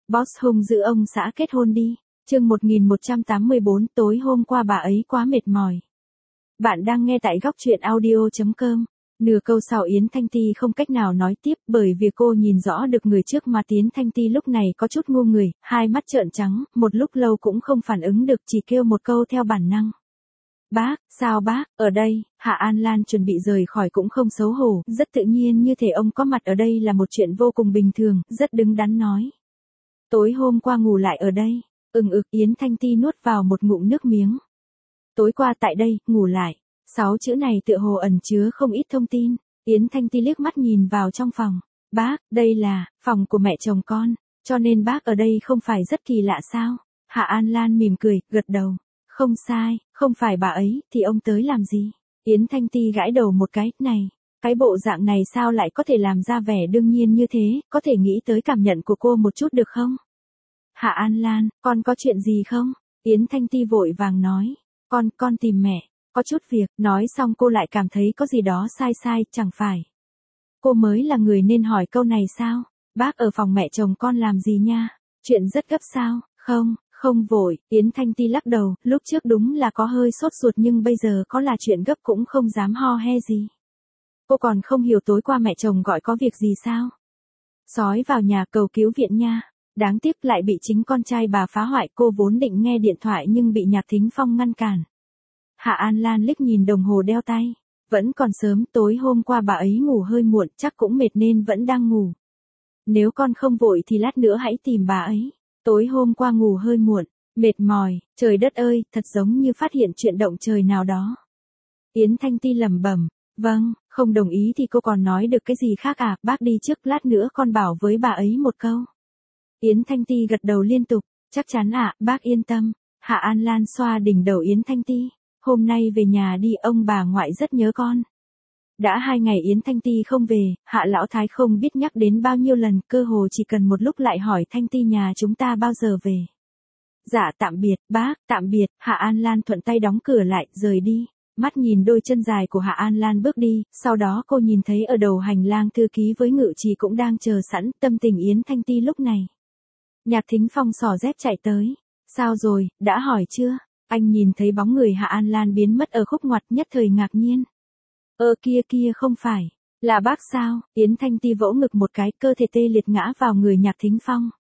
Boss hung dữ ông xã kết hôn đi. Chương 1184 tối hôm qua bà ấy quá mệt mỏi. Bạn đang nghe tại góc truyện audio.com. Nửa câu sau Yến Thanh Ti không cách nào nói tiếp bởi vì cô nhìn rõ được người trước mà Yến Thanh Ti lúc này có chút ngu người, hai mắt trợn trắng, một lúc lâu cũng không phản ứng được chỉ kêu một câu theo bản năng. Bác, sao bác, ở đây, Hạ An Lan chuẩn bị rời khỏi cũng không xấu hổ, rất tự nhiên như thể ông có mặt ở đây là một chuyện vô cùng bình thường, rất đứng đắn nói. Tối hôm qua ngủ lại ở đây, Yến Thanh Ti nuốt vào một ngụm nước miếng. Tối qua tại đây, ngủ lại, 6 chữ này tựa hồ ẩn chứa không ít thông tin, Yến Thanh Ti liếc mắt nhìn vào trong phòng. Bác, đây là, phòng của mẹ chồng con, cho nên bác ở đây không phải rất kỳ lạ sao? Hạ An Lan mỉm cười, gật đầu. Không sai, không phải bà ấy, thì ông tới làm gì? Yến Thanh Ti gãi đầu một cái, này, cái bộ dạng này sao lại có thể làm ra vẻ đương nhiên như thế, có thể nghĩ tới cảm nhận của cô một chút được không? Hạ An Lan, con có chuyện gì không? Yến Thanh Ti vội vàng nói, con tìm mẹ, có chút việc, nói xong cô lại cảm thấy có gì đó sai, chẳng phải. Cô mới là người nên hỏi câu này sao? Bác ở phòng mẹ chồng con làm gì nha? Chuyện rất gấp sao? Không vội, Yến Thanh Ti lắc đầu, lúc trước đúng là có hơi sốt ruột nhưng bây giờ có là chuyện gấp cũng không dám ho he gì. Cô còn không hiểu tối qua mẹ chồng gọi có việc gì sao? Sói vào nhà cầu cứu viện nha. Đáng tiếc lại bị chính con trai bà phá hoại, cô vốn định nghe điện thoại nhưng bị Nhạc Thính Phong ngăn cản. Hạ An Lan liếc nhìn đồng hồ đeo tay. Vẫn còn sớm, tối hôm qua bà ấy ngủ hơi muộn, chắc cũng mệt nên vẫn đang ngủ. Nếu con không vội thì lát nữa hãy tìm bà ấy. Tối hôm qua ngủ hơi muộn, mệt mỏi, trời đất ơi, thật giống như phát hiện chuyện động trời nào đó. Yến Thanh Ti lẩm bẩm, vâng, không đồng ý thì cô còn nói được cái gì khác à, bác đi trước, lát nữa con bảo với bà ấy một câu. Yến Thanh Ti gật đầu liên tục, chắc chắn ạ, bác yên tâm. Hạ An Lan xoa đỉnh đầu Yến Thanh Ti, hôm nay về nhà đi, ông bà ngoại rất nhớ con. Đã 2 ngày Yến Thanh Ti không về, Hạ Lão Thái không biết nhắc đến bao nhiêu lần, cơ hồ chỉ cần một lúc lại hỏi Thanh Ti nhà chúng ta bao giờ về. Dạ tạm biệt, bác, tạm biệt, Hạ An Lan thuận tay đóng cửa lại, rời đi. Mắt nhìn đôi chân dài của Hạ An Lan bước đi, sau đó cô nhìn thấy ở đầu hành lang thư ký với ngự trì cũng đang chờ sẵn, tâm tình Yến Thanh Ti lúc này. Nhạc Thính Phong xỏ dép chạy tới. Sao rồi, đã hỏi chưa? Anh nhìn thấy bóng người Hạ An Lan biến mất ở khúc ngoặt, nhất thời ngạc nhiên. Kia không phải, là bác sao? Yến Thanh Ti vỗ ngực một cái, cơ thể tê liệt ngã vào người Nhạc Thính Phong.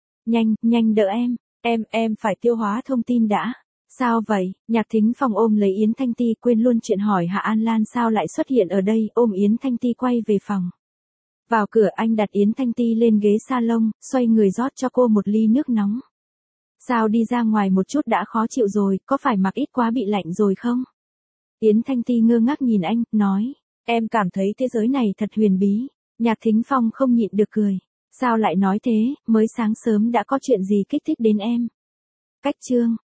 Nhanh đỡ em phải tiêu hóa thông tin đã. Sao vậy? Nhạc Thính Phong ôm lấy Yến Thanh Ti, quên luôn chuyện hỏi Hạ An Lan sao lại xuất hiện ở đây, ôm Yến Thanh Ti quay về phòng. Vào cửa anh đặt Yến Thanh Ti lên ghế salon, xoay người rót cho cô một ly nước nóng. Sao đi ra ngoài một chút đã khó chịu rồi, có phải mặc ít quá bị lạnh rồi không? Yến Thanh Ti ngơ ngác nhìn anh, nói, em cảm thấy thế giới này thật huyền bí. Nhạc Thính Phong không nhịn được cười. Sao lại nói thế, mới sáng sớm đã có chuyện gì kích thích đến em? Cách chương.